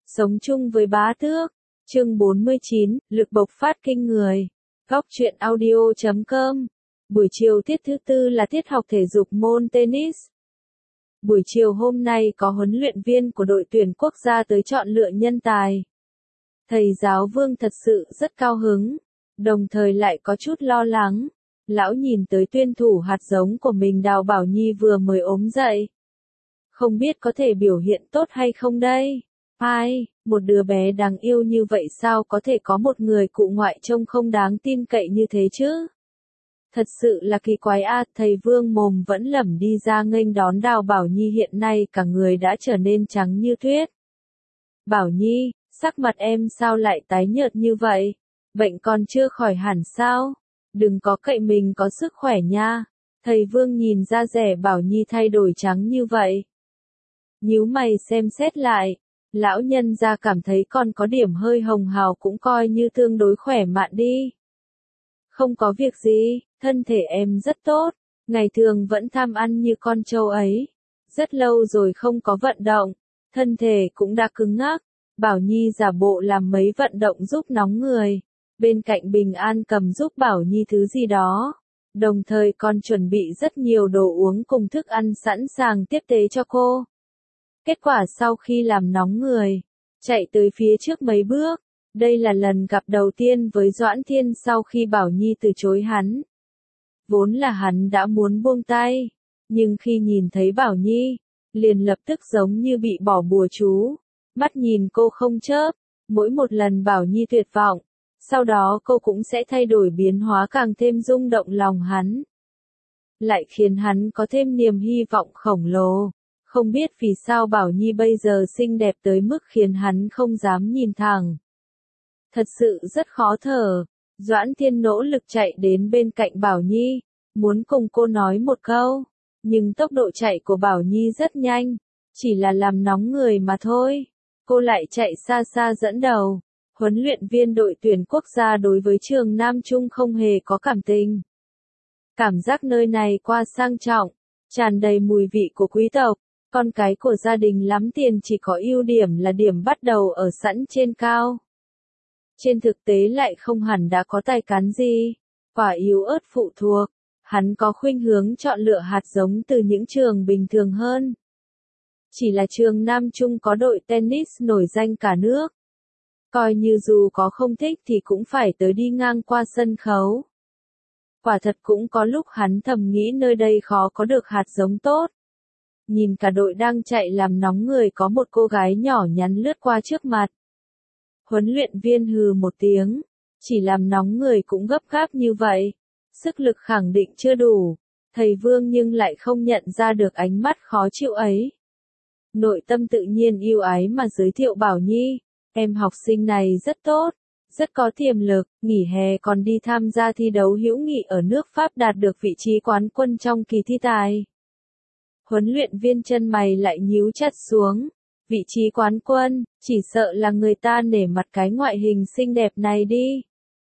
Sống chung với bá tước. Chương 49, lực bộc phát kinh người. Góc truyện audio.com. Buổi chiều tiết thứ tư là tiết học thể dục môn tennis. Buổi chiều hôm nay có huấn luyện viên của đội tuyển quốc gia tới chọn lựa nhân tài. Thầy giáo Vương thật sự rất cao hứng, đồng thời lại có chút lo lắng. Lão nhìn tới tuyển thủ hạt giống của mình Đào Bảo Nhi vừa mới ốm dậy. Không biết có thể biểu hiện tốt hay không đây? Ai, một đứa bé đáng yêu như vậy sao có thể có một người cụ ngoại trông không đáng tin cậy như thế chứ? Thật sự là kỳ quái a, thầy Vương mồm vẫn lẩm đi ra nghênh đón Đào Bảo Nhi, hiện nay cả người đã trở nên trắng như tuyết. Bảo Nhi, sắc mặt em sao lại tái nhợt như vậy? Bệnh còn chưa khỏi hẳn sao? Đừng có cậy mình có sức khỏe nha. Thầy Vương nhìn ra dẻ Bảo Nhi thay đổi trắng như vậy. Nhíu mày xem xét lại. Lão nhân gia cảm thấy con có điểm hơi hồng hào cũng coi như tương đối khỏe mạnh đi. Không có việc gì, thân thể em rất tốt, ngày thường vẫn tham ăn như con trâu ấy. Rất lâu rồi không có vận động, thân thể cũng đã cứng ngắc. Bảo Nhi giả bộ làm mấy vận động giúp nóng người. Bên cạnh Bình An cầm giúp Bảo Nhi thứ gì đó. Đồng thời còn chuẩn bị rất nhiều đồ uống cùng thức ăn sẵn sàng tiếp tế cho cô. Kết quả sau khi làm nóng người, chạy tới phía trước mấy bước, đây là lần gặp đầu tiên với Doãn Thiên sau khi Bảo Nhi từ chối hắn. Vốn là hắn đã muốn buông tay, nhưng khi nhìn thấy Bảo Nhi, liền lập tức giống như bị bỏ bùa chú, mắt nhìn cô không chớp, mỗi một lần Bảo Nhi tuyệt vọng, sau đó cô cũng sẽ thay đổi biến hóa càng thêm rung động lòng hắn. Lại khiến hắn có thêm niềm hy vọng khổng lồ. Không biết vì sao Bảo Nhi bây giờ xinh đẹp tới mức khiến hắn không dám nhìn thẳng. Thật sự rất khó thở. Doãn Thiên nỗ lực chạy đến bên cạnh Bảo Nhi, muốn cùng cô nói một câu. Nhưng tốc độ chạy của Bảo Nhi rất nhanh, chỉ là làm nóng người mà thôi. Cô lại chạy xa xa dẫn đầu. Huấn luyện viên đội tuyển quốc gia đối với trường Nam Trung không hề có cảm tình. Cảm giác nơi này quá sang trọng, tràn đầy mùi vị của quý tộc. Con cái của gia đình lắm tiền chỉ có ưu điểm là điểm bắt đầu ở sẵn trên cao. Trên thực tế lại không hẳn đã có tài cán gì, quả yếu ớt phụ thuộc, hắn có khuynh hướng chọn lựa hạt giống từ những trường bình thường hơn. Chỉ là trường Nam Trung có đội tennis nổi danh cả nước. Coi như dù có không thích thì cũng phải tới đi ngang qua sân khấu. Quả thật cũng có lúc hắn thầm nghĩ nơi đây khó có được hạt giống tốt. Nhìn cả đội đang chạy làm nóng người có một cô gái nhỏ nhắn lướt qua trước mặt. Huấn luyện viên hừ một tiếng, chỉ làm nóng người cũng gấp gáp như vậy. Sức lực khẳng định chưa đủ, thầy Vương nhưng lại không nhận ra được ánh mắt khó chịu ấy. Nội tâm tự nhiên yêu ái mà giới thiệu Bảo Nhi, em học sinh này rất tốt, rất có tiềm lực, nghỉ hè còn đi tham gia thi đấu hữu nghị ở nước Pháp đạt được vị trí quán quân trong kỳ thi tài. Huấn luyện viên chân mày lại nhíu chặt xuống. Vị trí quán quân, chỉ sợ là người ta nể mặt cái ngoại hình xinh đẹp này đi.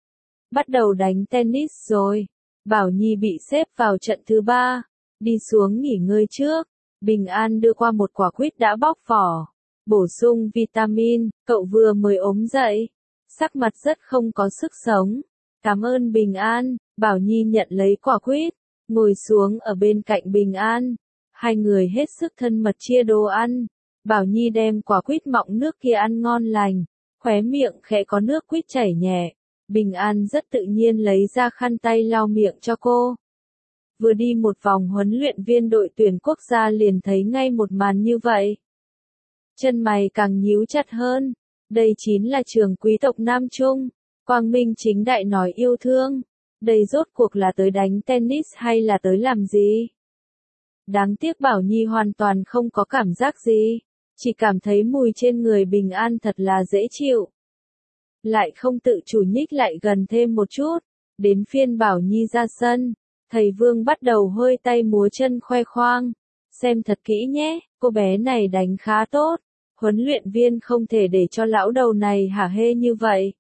Bắt đầu đánh tennis rồi. Bảo Nhi bị xếp vào trận thứ 3. Đi xuống nghỉ ngơi trước. Bình An đưa qua một quả quýt đã bóc vỏ. Bổ sung vitamin, cậu vừa mới ốm dậy. Sắc mặt rất không có sức sống. Cảm ơn Bình An. Bảo Nhi nhận lấy quả quýt, ngồi xuống ở bên cạnh Bình An. Hai người hết sức thân mật chia đồ ăn. Bảo Nhi đem quả quýt mọng nước kia ăn ngon lành, khóe miệng khẽ có nước quýt chảy nhẹ. Bình An rất tự nhiên lấy ra khăn tay lau miệng cho cô. Vừa đi một vòng huấn luyện viên đội tuyển quốc gia liền thấy ngay một màn như vậy. Chân mày càng nhíu chặt hơn. Đây chính là trường quý tộc Nam Trung. Quang minh chính đại nói yêu thương. Đây rốt cuộc là tới đánh tennis hay là tới làm gì? Đáng tiếc Bảo Nhi hoàn toàn không có cảm giác gì, chỉ cảm thấy mùi trên người Bình An thật là dễ chịu. Lại không tự chủ nhích lại gần thêm một chút, đến phiên Bảo Nhi ra sân, thầy Vương bắt đầu hơi tay múa chân khoe khoang. Xem thật kỹ nhé, cô bé này đánh khá tốt, huấn luyện viên không thể để cho lão đầu này hả hê như vậy.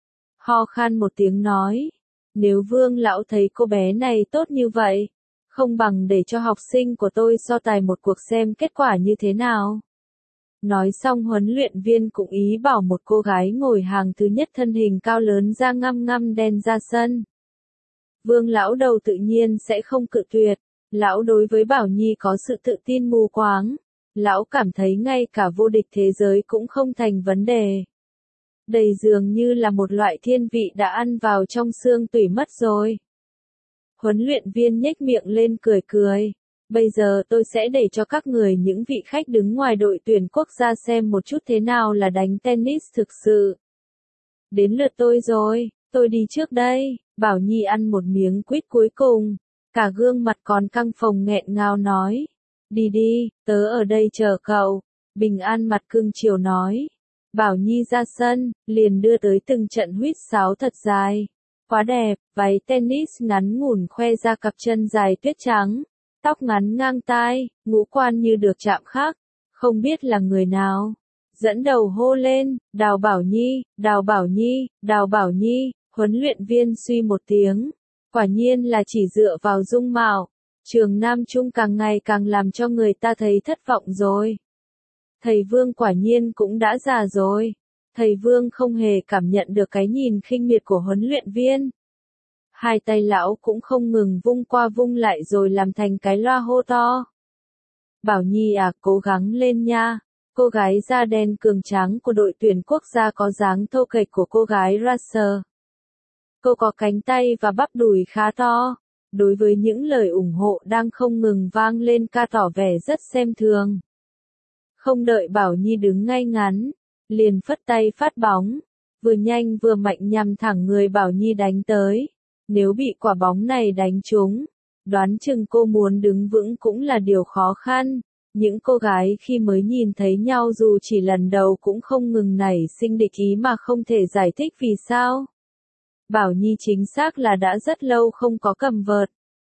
Ho khan một tiếng nói, nếu Vương lão thấy cô bé này tốt như vậy, không bằng để cho học sinh của tôi so tài một cuộc xem kết quả như thế nào. Nói xong huấn luyện viên cũng ý bảo một cô gái ngồi hàng thứ nhất thân hình cao lớn da ngăm ngăm đen ra sân. Vương lão đầu tự nhiên sẽ không cự tuyệt, lão đối với Bảo Nhi có sự tự tin mù quáng. Lão cảm thấy ngay cả vô địch thế giới cũng không thành vấn đề. Đây dường như là một loại thiên vị đã ăn vào trong xương tủy mất rồi. Huấn luyện viên nhếch miệng lên cười cười. Bây giờ tôi sẽ để cho các người những vị khách đứng ngoài đội tuyển quốc gia xem một chút thế nào là đánh tennis thực sự. Đến lượt tôi rồi, tôi đi trước đây. Bảo Nhi ăn một miếng quýt cuối cùng. Cả gương mặt còn căng phồng nghẹn ngào nói. Đi đi, tớ ở đây chờ cậu. Bình An mặt cưng chiều nói. Bảo Nhi ra sân, liền đưa tới từng trận huýt sáo thật dài. Quá đẹp, váy tennis ngắn ngủn khoe ra cặp chân dài tuyết trắng. Tóc ngắn ngang tai, ngũ quan như được chạm khắc. Không biết là người nào. Dẫn đầu hô lên, Đào Bảo Nhi, Đào Bảo Nhi, Đào Bảo Nhi. Huấn luyện viên suy một tiếng. Quả nhiên là chỉ dựa vào dung mạo. Trường Nam Trung càng ngày càng làm cho người ta thấy thất vọng rồi. Thầy Vương quả nhiên cũng đã già rồi. Thầy Vương không hề cảm nhận được cái nhìn khinh miệt của huấn luyện viên. Hai tay lão cũng không ngừng vung qua vung lại rồi làm thành cái loa hô to. Bảo Nhi à, cố gắng lên nha. Cô gái da đen cường tráng của đội tuyển quốc gia có dáng thô kệch của cô gái Russell. Cô có cánh tay và bắp đùi khá to. Đối với những lời ủng hộ đang không ngừng vang lên ca tỏ vẻ rất xem thường. Không đợi Bảo Nhi đứng ngay ngắn, liền phất tay phát bóng, vừa nhanh vừa mạnh nhằm thẳng người Bảo Nhi đánh tới. Nếu bị quả bóng này đánh trúng, đoán chừng cô muốn đứng vững cũng là điều khó khăn. Những cô gái khi mới nhìn thấy nhau dù chỉ lần đầu cũng không ngừng nảy sinh địch ý mà không thể giải thích vì sao. Bảo Nhi chính xác là đã rất lâu không có cầm vợt.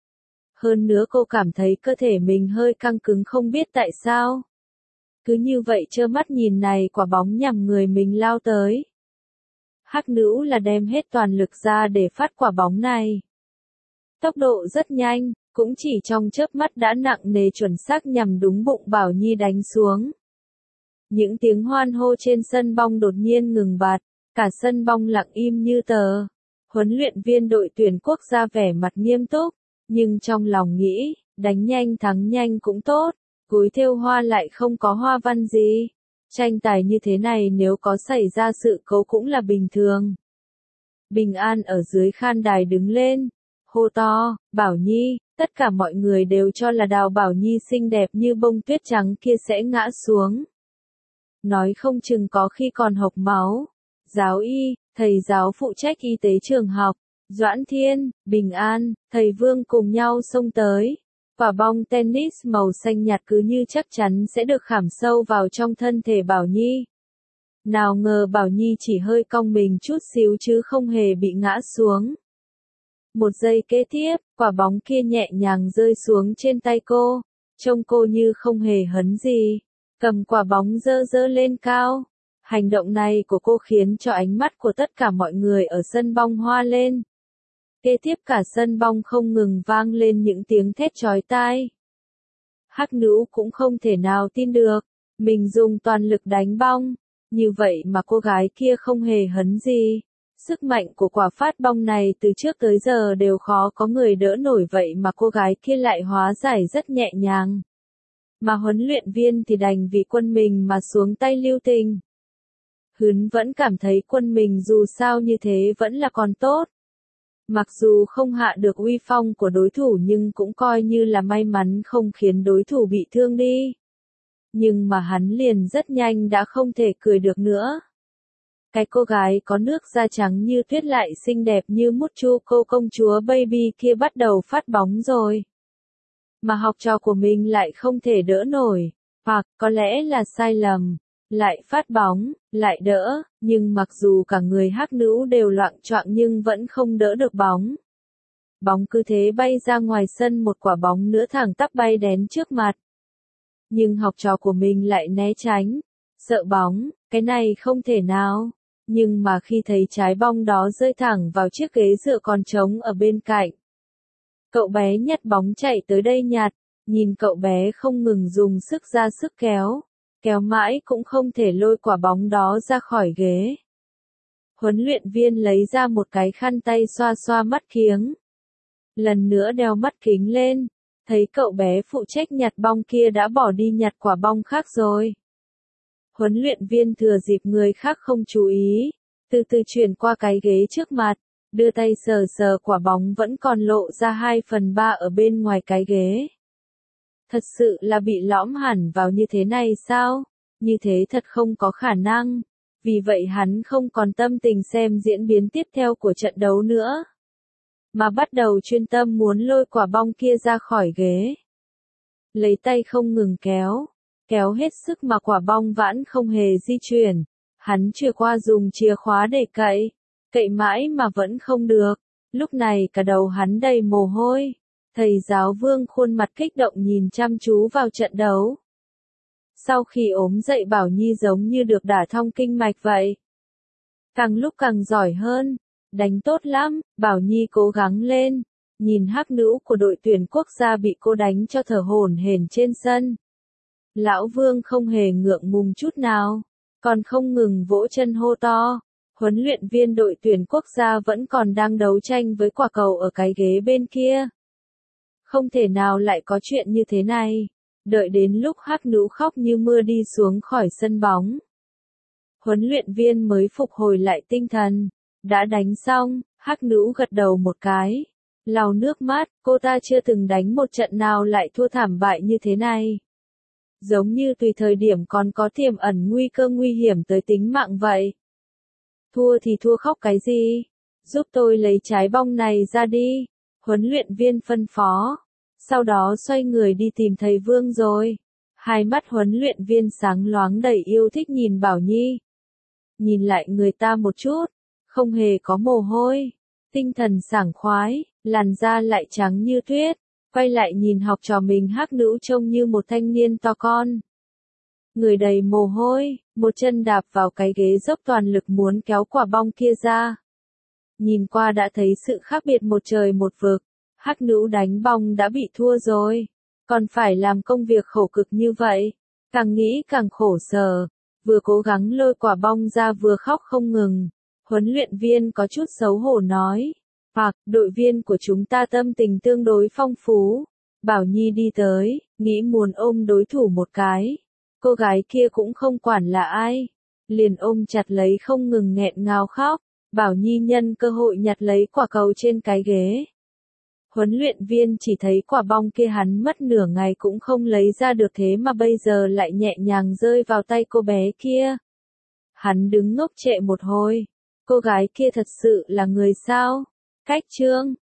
Hơn nữa cô cảm thấy cơ thể mình hơi căng cứng không biết tại sao. Cứ như vậy trơ mắt nhìn này quả bóng nhằm người mình lao tới. Hắc nữ là đem hết toàn lực ra để phát quả bóng này. Tốc độ rất nhanh, cũng chỉ trong chớp mắt đã nặng nề chuẩn xác nhằm đúng bụng Bảo Nhi đánh xuống. Những tiếng hoan hô trên sân bóng đột nhiên ngừng bặt, cả sân bóng lặng im như tờ. Huấn luyện viên đội tuyển quốc gia vẻ mặt nghiêm túc, nhưng trong lòng nghĩ, đánh nhanh thắng nhanh cũng tốt, cối thêu hoa lại không có hoa văn gì. Tranh tài như thế này nếu có xảy ra sự cố cũng là bình thường. Bình An ở dưới khán đài đứng lên, hô to, Bảo Nhi, tất cả mọi người đều cho là Đào Bảo Nhi xinh đẹp như bông tuyết trắng kia sẽ ngã xuống. Nói không chừng có khi còn hộc máu. Giáo y, thầy giáo phụ trách y tế trường học, Doãn Thiên, Bình An, thầy Vương cùng nhau xông tới. Quả bóng tennis màu xanh nhạt cứ như chắc chắn sẽ được khảm sâu vào trong thân thể Bảo Nhi. Nào ngờ Bảo Nhi chỉ hơi cong mình chút xíu chứ không hề bị ngã xuống. Một giây kế tiếp, quả bóng kia nhẹ nhàng rơi xuống trên tay cô, trông cô như không hề hấn gì, cầm quả bóng giơ giơ lên cao. Hành động này của cô khiến cho ánh mắt của tất cả mọi người ở sân bóng hoa lên. Kế tiếp cả sân bóng không ngừng vang lên những tiếng thét chói tai. Hắc nữ cũng không thể nào tin được, mình dùng toàn lực đánh bóng, như vậy mà cô gái kia không hề hấn gì. Sức mạnh của quả phát bóng này từ trước tới giờ đều khó có người đỡ nổi vậy mà cô gái kia lại hóa giải rất nhẹ nhàng. Mà huấn luyện viên thì đành vì quân mình mà xuống tay lưu tình. Hứn vẫn cảm thấy quân mình dù sao như thế vẫn là còn tốt. Mặc dù không hạ được uy phong của đối thủ nhưng cũng coi như là may mắn không khiến đối thủ bị thương đi. Nhưng mà hắn liền rất nhanh đã không thể cười được nữa. Cái cô gái có nước da trắng như tuyết lại xinh đẹp như mút chu cô công chúa baby kia bắt đầu phát bóng rồi. Mà học trò của mình lại không thể đỡ nổi, hoặc có lẽ là sai lầm, lại phát bóng, lại đỡ, nhưng mặc dù cả người hắc nữ đều loạng choạng nhưng vẫn không đỡ được bóng. Bóng cứ thế bay ra ngoài sân một quả bóng nữa thẳng tắp bay đến trước mặt. Nhưng học trò của mình lại né tránh, sợ bóng, cái này không thể nào. Nhưng mà khi thấy trái bóng đó rơi thẳng vào chiếc ghế dựa còn trống ở bên cạnh. Cậu bé nhặt bóng chạy tới đây nhặt, nhìn cậu bé không ngừng dùng sức ra sức kéo. kéo mãi cũng không thể lôi quả bóng đó ra khỏi ghế. Huấn luyện viên lấy ra một cái khăn tay xoa xoa mắt kiếng. Lần nữa đeo mắt kính lên, thấy cậu bé phụ trách nhặt bong kia đã bỏ đi nhặt quả bong khác rồi. Huấn luyện viên thừa dịp người khác không chú ý, từ từ chuyển qua cái ghế trước mặt, đưa tay sờ sờ quả bóng vẫn còn lộ ra 2/3 ở bên ngoài cái ghế. Thật sự là bị lõm hẳn vào như thế này sao? Như thế thật không có khả năng. Vì vậy hắn không còn tâm tình xem diễn biến tiếp theo của trận đấu nữa, mà bắt đầu chuyên tâm muốn lôi quả bong kia ra khỏi ghế. Lấy tay không ngừng kéo, kéo hết sức mà quả bong vẫn không hề di chuyển. Hắn chưa qua dùng chìa khóa để cậy, cậy mãi mà vẫn không được. Lúc này cả đầu hắn đầy mồ hôi. Thầy giáo Vương khuôn mặt kích động nhìn chăm chú vào trận đấu. Sau khi ốm dậy Bảo Nhi giống như được đả thông kinh mạch vậy. Càng lúc càng giỏi hơn, đánh tốt lắm, Bảo Nhi cố gắng lên. Nhìn hắc nữ của đội tuyển quốc gia bị cô đánh cho thở hổn hển trên sân. Lão Vương không hề ngượng ngùng chút nào, còn không ngừng vỗ chân hô to. Huấn luyện viên đội tuyển quốc gia vẫn còn đang đấu tranh với quả cầu ở cái ghế bên kia. Không thể nào lại có chuyện như thế này. Đợi đến lúc hắc nữ khóc như mưa đi xuống khỏi sân bóng, huấn luyện viên mới phục hồi lại tinh thần. Đã đánh xong, hắc nữ gật đầu một cái, lau nước mắt, cô ta chưa từng đánh một trận nào lại thua thảm bại như thế này. Giống như tùy thời điểm còn có tiềm ẩn nguy cơ nguy hiểm tới tính mạng vậy. Thua thì thua khóc cái gì? Giúp tôi lấy trái bong này ra đi, huấn luyện viên phân phó. Sau đó xoay người đi tìm thầy Vương rồi. Hai mắt huấn luyện viên sáng loáng đầy yêu thích nhìn Bảo Nhi. Nhìn lại người ta một chút, không hề có mồ hôi, tinh thần sảng khoái, làn da lại trắng như tuyết. Quay lại nhìn học trò mình hắc nữ trông như một thanh niên to con. Người đầy mồ hôi, một chân đạp vào cái ghế dốc toàn lực muốn kéo quả bong kia ra. Nhìn qua đã thấy sự khác biệt một trời một vực. Hắc nữ đánh bong đã bị thua rồi, còn phải làm công việc khổ cực như vậy. Càng nghĩ càng khổ sở, vừa cố gắng lôi quả bong ra vừa khóc không ngừng. Huấn luyện viên có chút xấu hổ nói, hoặc đội viên của chúng ta tâm tình tương đối phong phú. Bảo Nhi đi tới, nghĩ muốn ôm đối thủ một cái. Cô gái kia cũng không quản là ai, liền ôm chặt lấy không ngừng nghẹn ngào khóc. Bảo Nhi nhân cơ hội nhặt lấy quả cầu trên cái ghế. Huấn luyện viên chỉ thấy quả bong kia hắn mất nửa ngày cũng không lấy ra được, thế mà bây giờ lại nhẹ nhàng rơi vào tay cô bé kia. Hắn đứng ngốc trệ một hồi. Cô gái kia thật sự là người sao? Cách chương